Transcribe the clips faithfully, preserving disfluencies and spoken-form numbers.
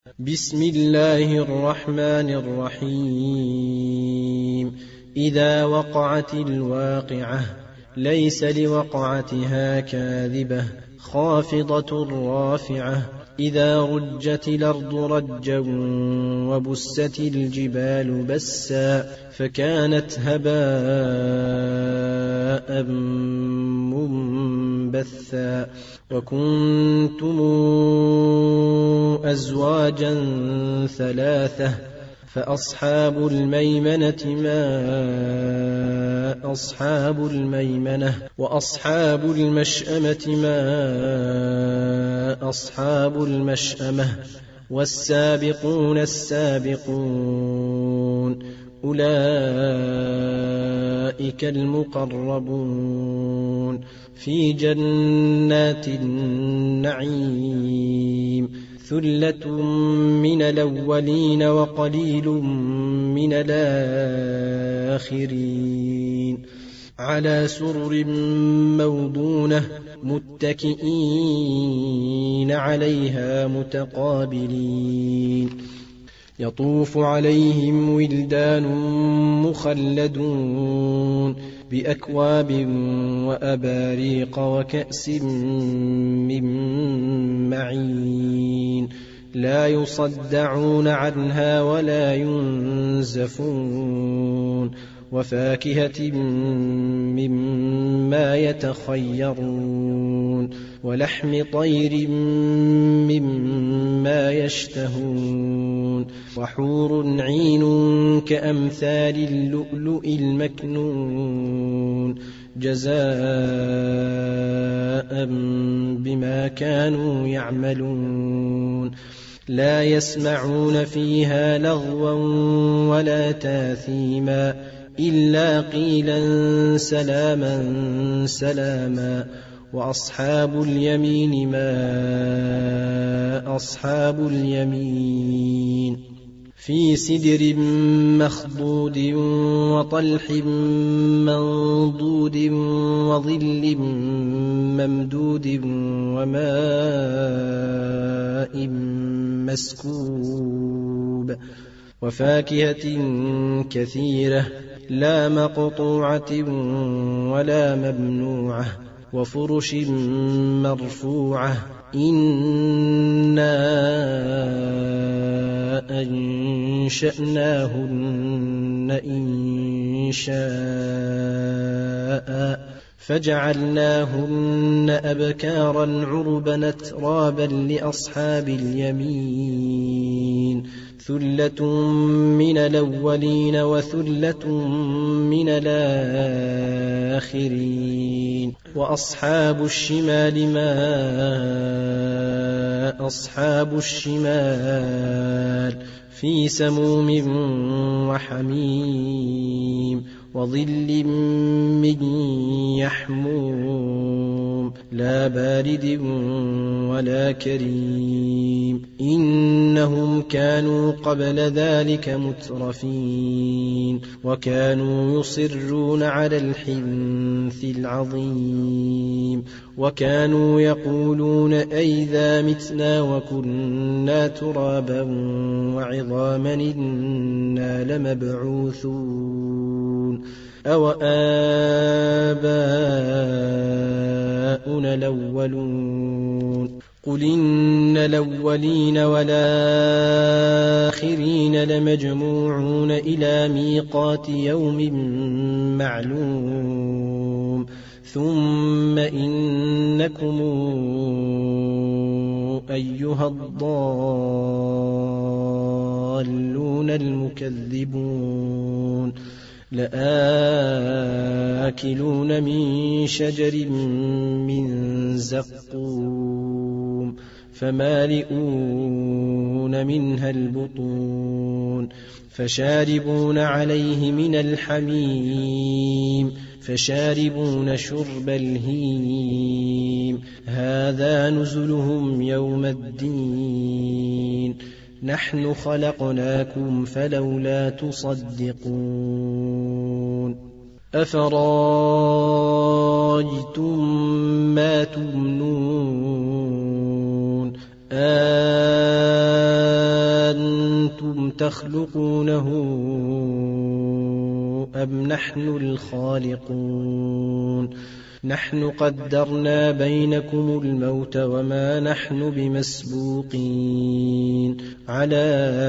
بسم الله الرحمن الرحيم. إذا وقعت الواقعة ليس لوقعتها كاذبة خافضة رافعة. إذا رجت الأرض رجا وبست الجبال بسا فكانت هباء منبثا. وكنتم أزواجا ثلاثة فأصحاب الميمنة ما أصحاب الميمنة وأصحاب المشأمة ما أصحاب المشأمة والسابقون السابقون أولئك المقربون في جنات النعيم. ثلة من الأولين وقليل من الآخرين. على سرر موضونة متكئين عليها متقابلين. يطوف عليهم ولدان مخلدون بأكواب وأباريق وكأس من معين لا يصدعون عنها ولا ينزفون. وفاكهة مما يتخيرون ولحم طير مما يشتهون. وحور عين كأمثال اللؤلؤ المكنون جزاء بما كانوا يعملون. لا يسمعون فيها لغوا ولا تاثيما إلا قيلا سلاما سلاما. وأصحاب اليمين ما أصحاب اليمين. في سدر مخضود وطلح منضود وظل ممدود وماء مسكوب. وفاكهة كثيرة لا مقطوعة ولا ممنوعة. وفرش مرفوعة. إنا أنشأناهن إنشاء فجعلناهن أبكارا عربا أترابا لأصحاب اليمين. ثلة من الأولين وثلة من الآخرين. وأصحاب الشمال ما أصحاب الشمال. في سموم وحميم وظل من يحموم لا بارد ولا كريم. إنهم كانوا قبل ذلك مترفين وكانوا يصرون على الحنث العظيم. وكانوا يقولون أئذا متنا وكنا ترابا وعظاما إنا لمبعوثون أو آباؤنا الأولون. قل إن الأولين والآخرين لمجموعون إلى ميقات يوم معلوم. ثم إنكم أيها الضالون المكذبون لآكلون من شجر من زقوم فمالئون منها البطون فشاربون عليه من الحميم فشاربون شرب الهيم. هذا نزلهم يوم الدين. نحن خلقناكم فلولا تصدقون. أفرأيتم ما تمنون تخلقونه أم نحن الخالقون نحن قدرنا بينكم الموت وما نحن بمسبوقين على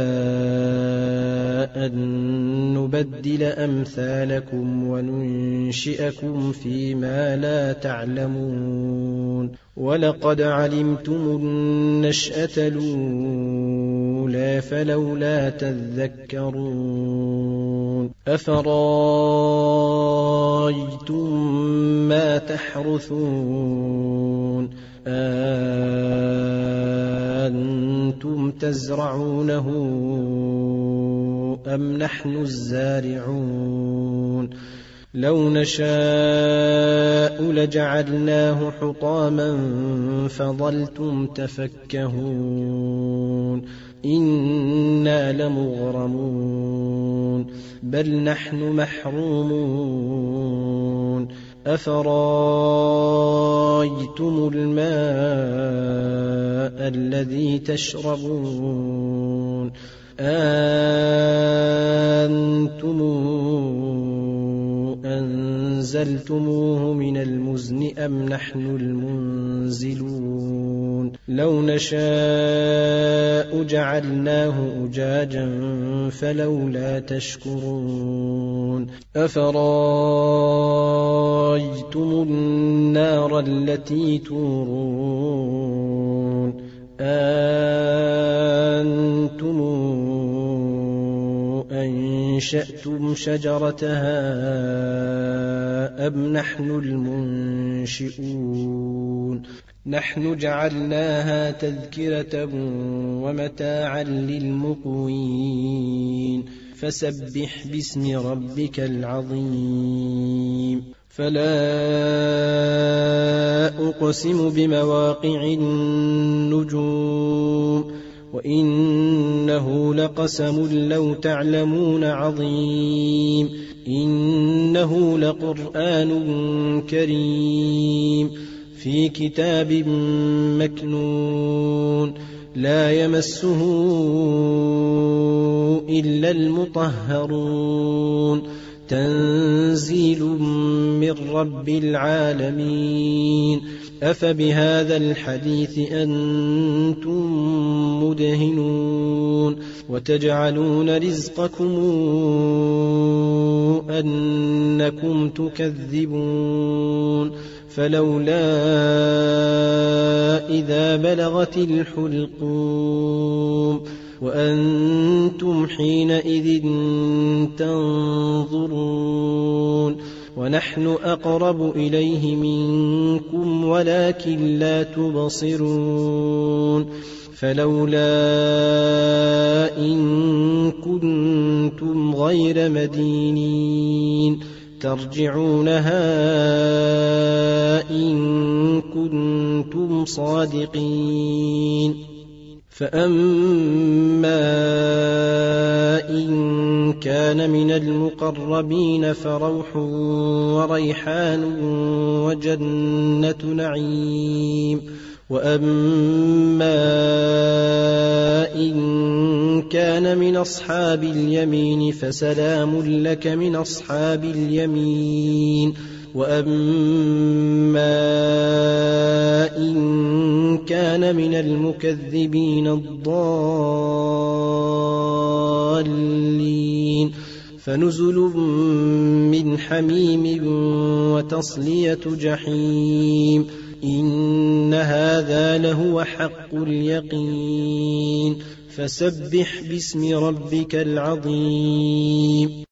أن نبدل أمثالكم وننشئكم فيما لا تعلمون ولقد علمتم النشأة الأولى فلولا تذكرون أفرأيتم ما تحرثون أأنتم تزرعونه أم نحن الزارعون لو نشاء لجعلناه حطاما فظلتم تفكهون إنا لمغرمون بل نحن محرومون أفرأيتم الماء الذي تشربون أأنتم أنزلتموه من المزن أم نحن المنزلون لو نشاء جعلناه أجاجا فلولا تشكرون أفرأيتم النار التي تورون أأنتم أنشأتم شجرتها أم نحن المنشئون نحن جعلناها تذكرة ومتاعا للمقوين فسبح باسم ربك العظيم فلا أقسم بمواقع النجوم وإنه لقسم لو تعلمون عظيم إنه لقرآن كريم في كتاب مكنون لا يمسه إلا المطهرون تنزيل من رب العالمين أفبهذا الحديث أنتم مدهنون وتجعلون رزقكم أنكم تكذبون فلولا إذا بلغت الحلقوم وأنتم حينئذ تنظرون ونحن أقرب إليه منكم ولكن لا تبصرون فلولا إن كنتم غير مدينين ترجعونها إن كنتم صادقين فأما إن كان من المقربين فروح وريحان وجنة نعيم وأما إن كان من أصحاب اليمين فسلام لك من أصحاب اليمين وأما إن كان من المكذبين الضالين فنزل من حميم وتصلية جحيم إن هذا لهو حق اليقين فسبح باسم ربك العظيم